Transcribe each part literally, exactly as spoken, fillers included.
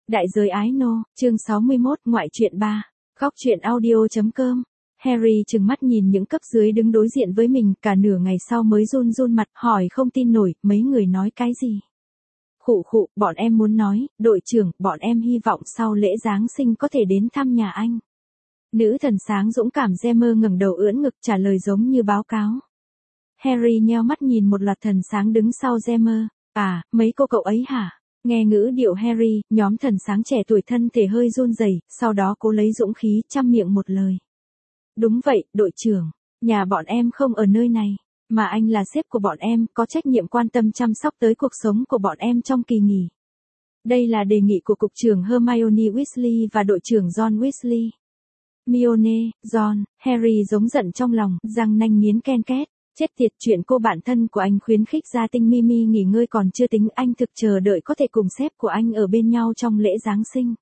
Đại giới ái nô, chương sáu mươi mốt, ngoại truyện ba. Góc truyện audio.com. Harry trừng mắt nhìn những cấp dưới đứng đối diện với mình, cả nửa ngày sau mới run run mặt, hỏi không tin nổi, mấy người nói cái gì? Khụ khụ, bọn em muốn nói, đội trưởng, bọn em hy vọng sau lễ Giáng sinh có thể đến thăm nhà anh. Nữ thần sáng dũng cảm Gemma ngẩng đầu ưỡn ngực trả lời giống như báo cáo. Harry nheo mắt nhìn một loạt thần sáng đứng sau Gemma. À, mấy cô cậu ấy hả? Nghe ngữ điệu Harry, nhóm thần sáng trẻ tuổi thân thể hơi run rẩy, sau đó cố lấy dũng khí chăm miệng một lời. Đúng vậy, đội trưởng, nhà bọn em không ở nơi này, mà anh là sếp của bọn em, có trách nhiệm quan tâm chăm sóc tới cuộc sống của bọn em trong kỳ nghỉ. Đây là đề nghị của cục trưởng Hermione Weasley và đội trưởng John Weasley. Mione, John, Harry giống giận trong lòng, răng nanh nghiến ken két. Chết tiệt, chuyện cô bạn thân của anh khuyến khích gia tinh Mimi nghỉ ngơi còn chưa tính, anh thực chờ đợi có thể cùng sếp của anh ở bên nhau trong lễ Giáng sinh.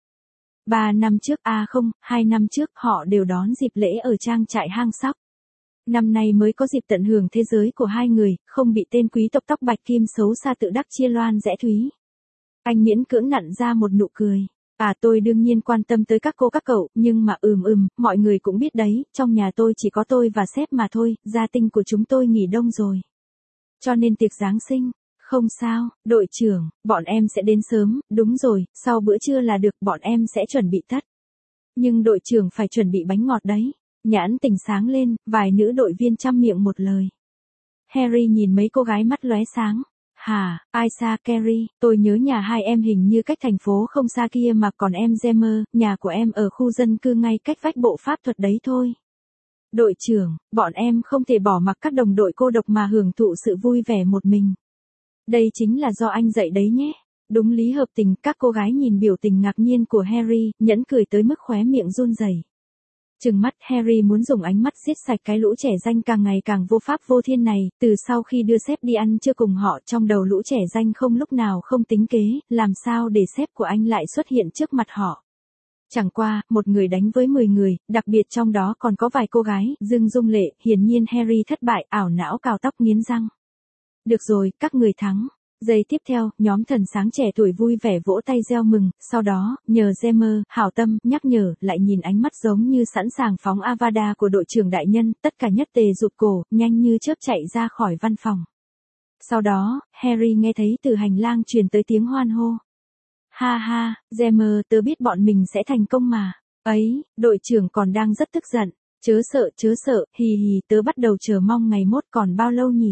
Ba năm trước, à không, hai năm trước họ đều đón dịp lễ ở trang trại hang sóc. Năm nay mới có dịp tận hưởng thế giới của hai người, không bị tên quý tộc tóc bạch kim xấu xa tự đắc chia loan rẽ thúy. Anh miễn cưỡng nặn ra một nụ cười. À tôi đương nhiên quan tâm tới các cô các cậu, nhưng mà ừm ừm, mọi người cũng biết đấy, trong nhà tôi chỉ có tôi và sếp mà thôi, gia tinh của chúng tôi nghỉ đông rồi. Cho nên tiệc Giáng sinh, không sao, đội trưởng, bọn em sẽ đến sớm, đúng rồi, sau bữa trưa là được, bọn em sẽ chuẩn bị tất. Nhưng đội trưởng phải chuẩn bị bánh ngọt đấy. Nhãn tình sáng lên, vài nữ đội viên chăm miệng một lời. Harry nhìn mấy cô gái mắt lóe sáng. Hả, Aisha, Carrie, tôi nhớ nhà hai em hình như cách thành phố không xa kia mà, còn em Gemma, nhà của em ở khu dân cư ngay cách vách bộ pháp thuật đấy thôi. Đội trưởng, bọn em không thể bỏ mặc các đồng đội cô độc mà hưởng thụ sự vui vẻ một mình. Đây chính là do anh dạy đấy nhé. Đúng lý hợp tình, các cô gái nhìn biểu tình ngạc nhiên của Harry, nhẫn cười tới mức khóe miệng run rẩy. Trừng mắt, Harry muốn dùng ánh mắt giết sạch cái lũ trẻ danh càng ngày càng vô pháp vô thiên này, từ sau khi đưa sếp đi ăn trưa cùng họ, trong đầu lũ trẻ danh không lúc nào không tính kế, làm sao để sếp của anh lại xuất hiện trước mặt họ. Chẳng qua, một người đánh với mười người, đặc biệt trong đó còn có vài cô gái, dưng dung lệ, hiển nhiên Harry thất bại, ảo não cào tóc nghiến răng. Được rồi, các người thắng. Giây tiếp theo, nhóm thần sáng trẻ tuổi vui vẻ vỗ tay reo mừng, sau đó, nhờ Gemma, hảo tâm, nhắc nhở, lại nhìn ánh mắt giống như sẵn sàng phóng Avada của đội trưởng đại nhân, tất cả nhất tề rụt cổ, nhanh như chớp chạy ra khỏi văn phòng. Sau đó, Harry nghe thấy từ hành lang truyền tới tiếng hoan hô. Ha ha, Gemma, tớ biết bọn mình sẽ thành công mà. Ấy, đội trưởng còn đang rất tức giận. Chớ sợ, chớ sợ, hì hì, tớ bắt đầu chờ mong ngày mốt còn bao lâu nhỉ?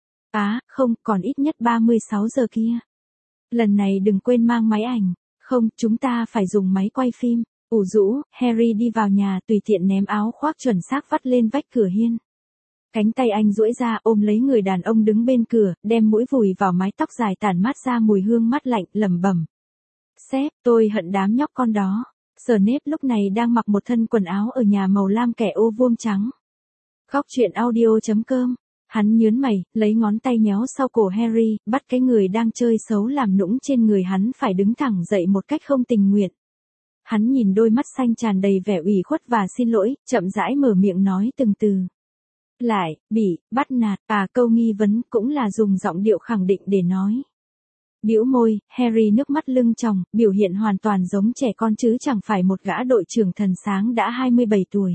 Á, không, còn ít nhất ba mươi sáu giờ kia. Lần này đừng quên mang máy ảnh. Không, chúng ta phải dùng máy quay phim. Ủ rũ, Harry đi vào nhà tùy tiện ném áo khoác chuẩn xác vắt lên vách cửa hiên. Cánh tay anh duỗi ra ôm lấy người đàn ông đứng bên cửa, đem mũi vùi vào mái tóc dài tản mát ra mùi hương mát lạnh, lẩm bẩm. Sếp, tôi hận đám nhóc con đó. Snape lúc này đang mặc một thân quần áo ở nhà màu lam kẻ ô vuông trắng. Góc truyện audio.com. Hắn nhớn mày, lấy ngón tay nhéo sau cổ Harry, bắt cái người đang chơi xấu làm nũng trên người hắn phải đứng thẳng dậy một cách không tình nguyện. Hắn nhìn đôi mắt xanh tràn đầy vẻ ủy khuất và xin lỗi, chậm rãi mở miệng nói từng từ. Lại, bị, bắt nạt, à câu nghi vấn cũng là dùng giọng điệu khẳng định để nói. Bĩu môi, Harry nước mắt lưng tròng, biểu hiện hoàn toàn giống trẻ con chứ chẳng phải một gã đội trưởng thần sáng đã hai mươi bảy tuổi.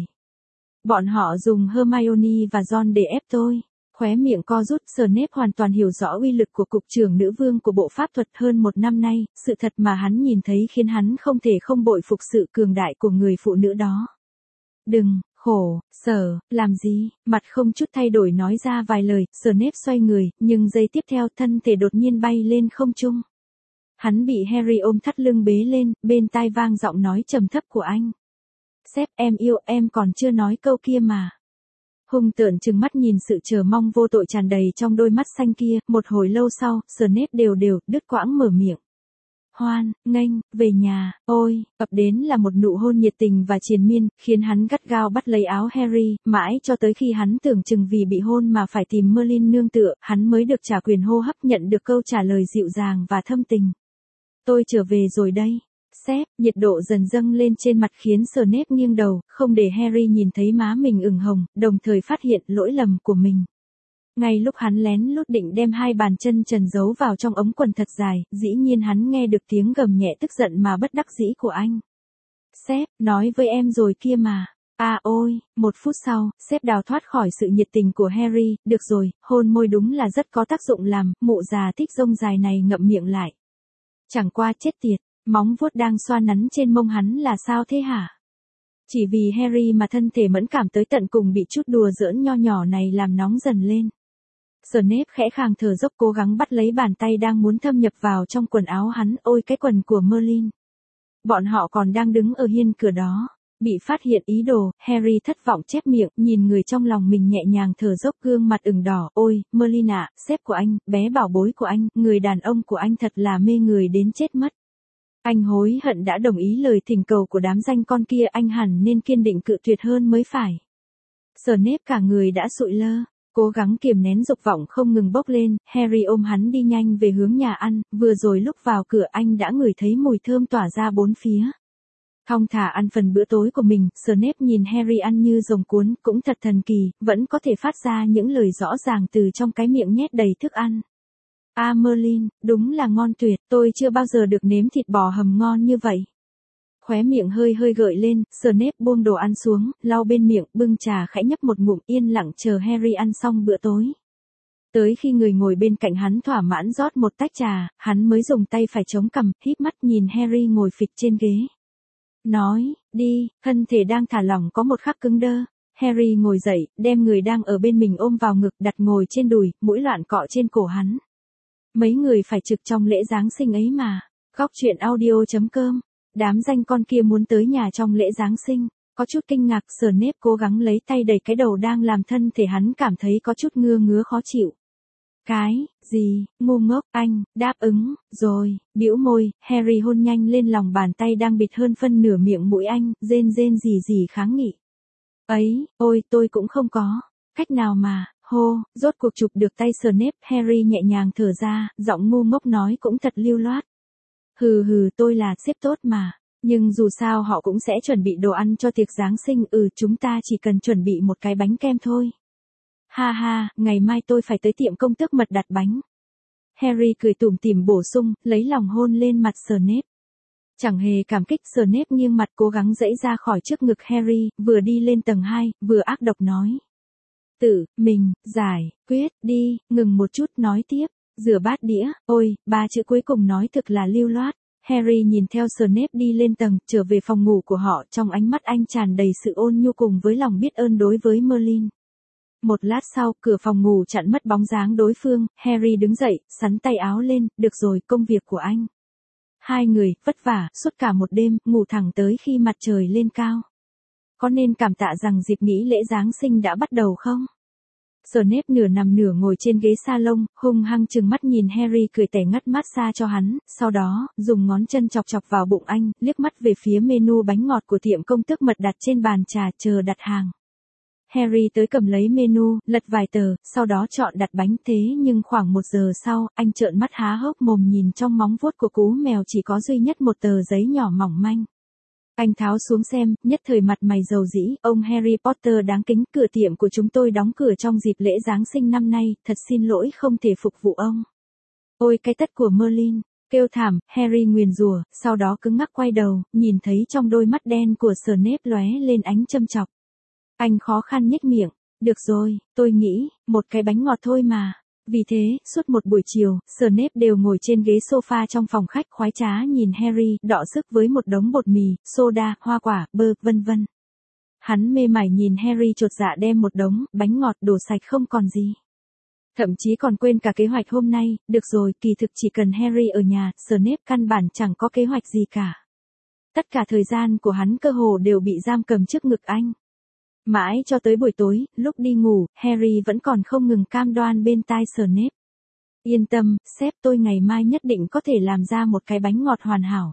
Bọn họ dùng Hermione và John để ép tôi. Khóe miệng co rút, Snape hoàn toàn hiểu rõ uy lực của cục trưởng nữ vương của bộ pháp thuật hơn một năm nay, sự thật mà hắn nhìn thấy khiến hắn không thể không bội phục sự cường đại của người phụ nữ đó. Đừng, khổ, sở, làm gì, mặt không chút thay đổi nói ra vài lời, Snape xoay người, nhưng giây tiếp theo thân thể đột nhiên bay lên không trung. Hắn bị Harry ôm thắt lưng bế lên, bên tai vang giọng nói trầm thấp của anh. Sếp, em yêu em còn chưa nói câu kia mà. Hung tợn trừng mắt nhìn sự chờ mong vô tội tràn đầy trong đôi mắt xanh kia, một hồi lâu sau, Snape đều đều, đứt quãng mở miệng. Hoan, nghênh, về nhà, ôi, ập đến là một nụ hôn nhiệt tình và triền miên, khiến hắn gắt gao bắt lấy áo Harry, mãi cho tới khi hắn tưởng chừng vì bị hôn mà phải tìm Merlin nương tựa, hắn mới được trả quyền hô hấp nhận được câu trả lời dịu dàng và thâm tình. Tôi trở về rồi đây. Sếp, nhiệt độ dần dâng lên trên mặt khiến Snape nghiêng đầu, không để Harry nhìn thấy má mình ửng hồng, đồng thời phát hiện lỗi lầm của mình. Ngay lúc hắn lén lút định đem hai bàn chân trần giấu vào trong ống quần thật dài, dĩ nhiên hắn nghe được tiếng gầm nhẹ tức giận mà bất đắc dĩ của anh. Sếp, nói với em rồi kia mà. À ôi, một phút sau, sếp đào thoát khỏi sự nhiệt tình của Harry, được rồi, hôn môi đúng là rất có tác dụng làm, mụ già thích rông dài này ngậm miệng lại. Chẳng qua chết tiệt, móng vuốt đang xoa nắn trên mông hắn là sao thế hả? Chỉ vì Harry mà thân thể mẫn cảm tới tận cùng bị chút đùa giỡn nho nhỏ này làm nóng dần lên. Snape khẽ khàng thở dốc cố gắng bắt lấy bàn tay đang muốn thâm nhập vào trong quần áo hắn, ôi cái quần của Merlin. Bọn họ còn đang đứng ở hiên cửa đó. Bị phát hiện ý đồ, Harry thất vọng chép miệng, nhìn người trong lòng mình nhẹ nhàng thở dốc gương mặt ửng đỏ, ôi, Merlin ạ, sếp của anh, bé bảo bối của anh, người đàn ông của anh thật là mê người đến chết mất. Anh hối hận đã đồng ý lời thỉnh cầu của đám danh con kia, anh hẳn nên kiên định cự tuyệt hơn mới phải. Snape cả người đã sụi lơ, cố gắng kiềm nén dục vọng không ngừng bốc lên, Harry ôm hắn đi nhanh về hướng nhà ăn, vừa rồi lúc vào cửa anh đã ngửi thấy mùi thơm tỏa ra bốn phía. Thong thả ăn phần bữa tối của mình, Snape nhìn Harry ăn như rồng cuốn, cũng thật thần kỳ, vẫn có thể phát ra những lời rõ ràng từ trong cái miệng nhét đầy thức ăn. À Merlin, đúng là ngon tuyệt, tôi chưa bao giờ được nếm thịt bò hầm ngon như vậy. Khóe miệng hơi hơi gợi lên, Snape buông đồ ăn xuống, lau bên miệng, bưng trà khẽ nhấp một ngụm yên lặng chờ Harry ăn xong bữa tối. Tới khi người ngồi bên cạnh hắn thỏa mãn rót một tách trà, hắn mới dùng tay phải chống cằm, híp mắt nhìn Harry ngồi phịch trên ghế. Nói, đi, thân thể đang thả lỏng có một khắc cứng đơ. Harry ngồi dậy, đem người đang ở bên mình ôm vào ngực đặt ngồi trên đùi, mũi loạn cọ trên cổ hắn. Mấy người phải trực trong lễ Giáng sinh ấy mà. Góc truyện audio chấm com. Đám danh con kia muốn tới nhà trong lễ Giáng sinh. Có chút kinh ngạc, Snape cố gắng lấy tay đẩy cái đầu đang làm thân thể hắn cảm thấy có chút ngưa ngứa khó chịu. Cái, gì, ngu ngốc, anh, đáp ứng, rồi, bĩu môi, Harry hôn nhanh lên lòng bàn tay đang bịt hơn phân nửa miệng mũi anh, rên rên gì gì kháng nghị. Ấy, ôi tôi cũng không có, cách nào mà, hô, rốt cuộc chụp được tay Snape, Harry nhẹ nhàng thở ra, giọng ngu ngốc nói cũng thật lưu loát. Hừ hừ tôi là sếp tốt mà, nhưng dù sao họ cũng sẽ chuẩn bị đồ ăn cho tiệc Giáng sinh, ừ chúng ta chỉ cần chuẩn bị một cái bánh kem thôi. Ha ha, ngày mai tôi phải tới tiệm công tước mật đặt bánh. Harry cười tủm tỉm bổ sung, lấy lòng hôn lên mặt Snape. Chẳng hề cảm kích, Snape nghiêng mặt cố gắng giãy ra khỏi trước ngực Harry, vừa đi lên tầng hai, vừa ác độc nói. Tự, mình, giải, quyết, đi, ngừng một chút nói tiếp, rửa bát đĩa, ôi, ba chữ cuối cùng nói thực là lưu loát. Harry nhìn theo Snape đi lên tầng, trở về phòng ngủ của họ, trong ánh mắt anh tràn đầy sự ôn nhu cùng với lòng biết ơn đối với Merlin. Một lát sau, cửa phòng ngủ chặn mất bóng dáng đối phương, Harry đứng dậy, xắn tay áo lên, được rồi, công việc của anh. Hai người, vất vả, suốt cả một đêm, ngủ thẳng tới khi mặt trời lên cao. Có nên cảm tạ rằng dịp nghỉ lễ Giáng sinh đã bắt đầu không? Snape nửa nằm nửa ngồi trên ghế salon, hung hăng trừng mắt nhìn Harry cười tẻ ngắt massage cho hắn, sau đó, dùng ngón chân chọc chọc vào bụng anh, liếc mắt về phía menu bánh ngọt của tiệm công tước mật đặt trên bàn trà chờ đặt hàng. Harry tới cầm lấy menu, lật vài tờ, sau đó chọn đặt bánh, thế nhưng khoảng một giờ sau, anh trợn mắt há hốc mồm nhìn trong móng vuốt của cú mèo chỉ có duy nhất một tờ giấy nhỏ mỏng manh. Anh tháo xuống xem, nhất thời mặt mày dầu dĩ, ông Harry Potter đáng kính, cửa tiệm của chúng tôi đóng cửa trong dịp lễ Giáng sinh năm nay, thật xin lỗi không thể phục vụ ông. Ôi cái tất của Merlin, kêu thảm, Harry nguyền rủa, sau đó cứng ngắc quay đầu, nhìn thấy trong đôi mắt đen của Snape lóe lên ánh châm chọc. Anh khó khăn nhếch miệng, được rồi, tôi nghĩ, một cái bánh ngọt thôi mà. Vì thế, suốt một buổi chiều, Snape đều ngồi trên ghế sofa trong phòng khách khoái trá nhìn Harry, đọ sức với một đống bột mì, soda, hoa quả, bơ, vân vân. Hắn mê mải nhìn Harry chột dạ đem một đống bánh ngọt đổ sạch không còn gì. Thậm chí còn quên cả kế hoạch hôm nay, được rồi, kỳ thực chỉ cần Harry ở nhà, Snape căn bản chẳng có kế hoạch gì cả. Tất cả thời gian của hắn cơ hồ đều bị giam cầm trước ngực anh. Mãi cho tới buổi tối, lúc đi ngủ, Harry vẫn còn không ngừng cam đoan bên tai Snape. Yên tâm, sếp tôi ngày mai nhất định có thể làm ra một cái bánh ngọt hoàn hảo.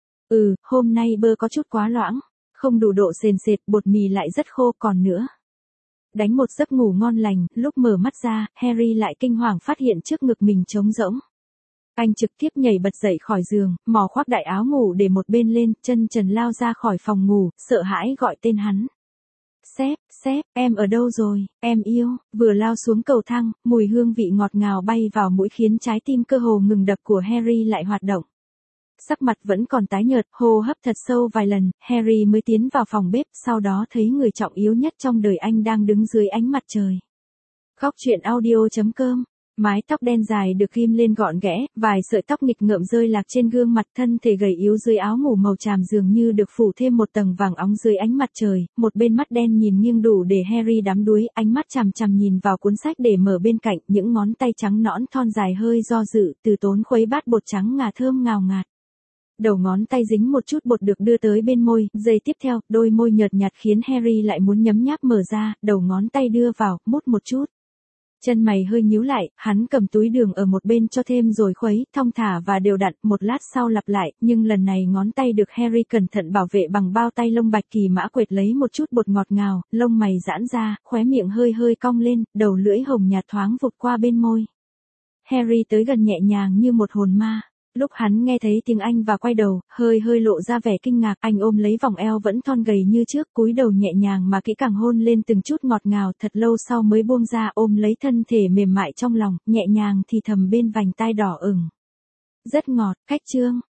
Ừ, hôm nay bơ có chút quá loãng, không đủ độ sền sệt, bột mì lại rất khô còn nữa. Đánh một giấc ngủ ngon lành, lúc mở mắt ra, Harry lại kinh hoàng phát hiện trước ngực mình trống rỗng. Anh trực tiếp nhảy bật dậy khỏi giường, mò khoác đại áo ngủ để một bên lên, chân trần lao ra khỏi phòng ngủ, sợ hãi gọi tên hắn. sếp, sếp, em ở đâu rồi, em yêu, vừa lao xuống cầu thang, mùi hương vị ngọt ngào bay vào mũi khiến trái tim cơ hồ ngừng đập của Harry lại hoạt động. Sắc mặt vẫn còn tái nhợt, hô hấp thật sâu vài lần, Harry mới tiến vào phòng bếp, sau đó thấy người trọng yếu nhất trong đời anh đang đứng dưới ánh mặt trời. Khóc chuyện audio chấm com. Mái tóc đen dài được ghim lên gọn ghẽ, vài sợi tóc nghịch ngợm rơi lạc trên gương mặt, thân thể gầy yếu dưới áo ngủ màu tràm dường như được phủ thêm một tầng vàng óng dưới ánh mặt trời, một bên mắt đen nhìn nghiêng đủ để Harry đắm đuối, ánh mắt chằm chằm nhìn vào cuốn sách để mở bên cạnh, những ngón tay trắng nõn thon dài hơi do dự, từ tốn khuấy bát bột trắng ngà thơm ngào ngạt. Đầu ngón tay dính một chút bột được đưa tới bên môi, giây tiếp theo, đôi môi nhợt nhạt khiến Harry lại muốn nhấm nháp mở ra, đầu ngón tay đưa vào, mút một chút. Chân mày hơi nhíu lại, hắn cầm túi đường ở một bên cho thêm rồi khuấy, thong thả và đều đặn, một lát sau lặp lại, nhưng lần này ngón tay được Harry cẩn thận bảo vệ bằng bao tay lông bạch kỳ mã quệt lấy một chút bột ngọt ngào, lông mày giãn ra, khóe miệng hơi hơi cong lên, đầu lưỡi hồng nhạt thoáng vụt qua bên môi. Harry tới gần nhẹ nhàng như một hồn ma. Lúc hắn nghe thấy tiếng Anh và quay đầu, hơi hơi lộ ra vẻ kinh ngạc, anh ôm lấy vòng eo vẫn thon gầy như trước, cúi đầu nhẹ nhàng mà kỹ càng hôn lên từng chút ngọt ngào, thật lâu sau mới buông ra ôm lấy thân thể mềm mại trong lòng, nhẹ nhàng thì thầm bên vành tai đỏ ửng. Rất ngọt, cách chương.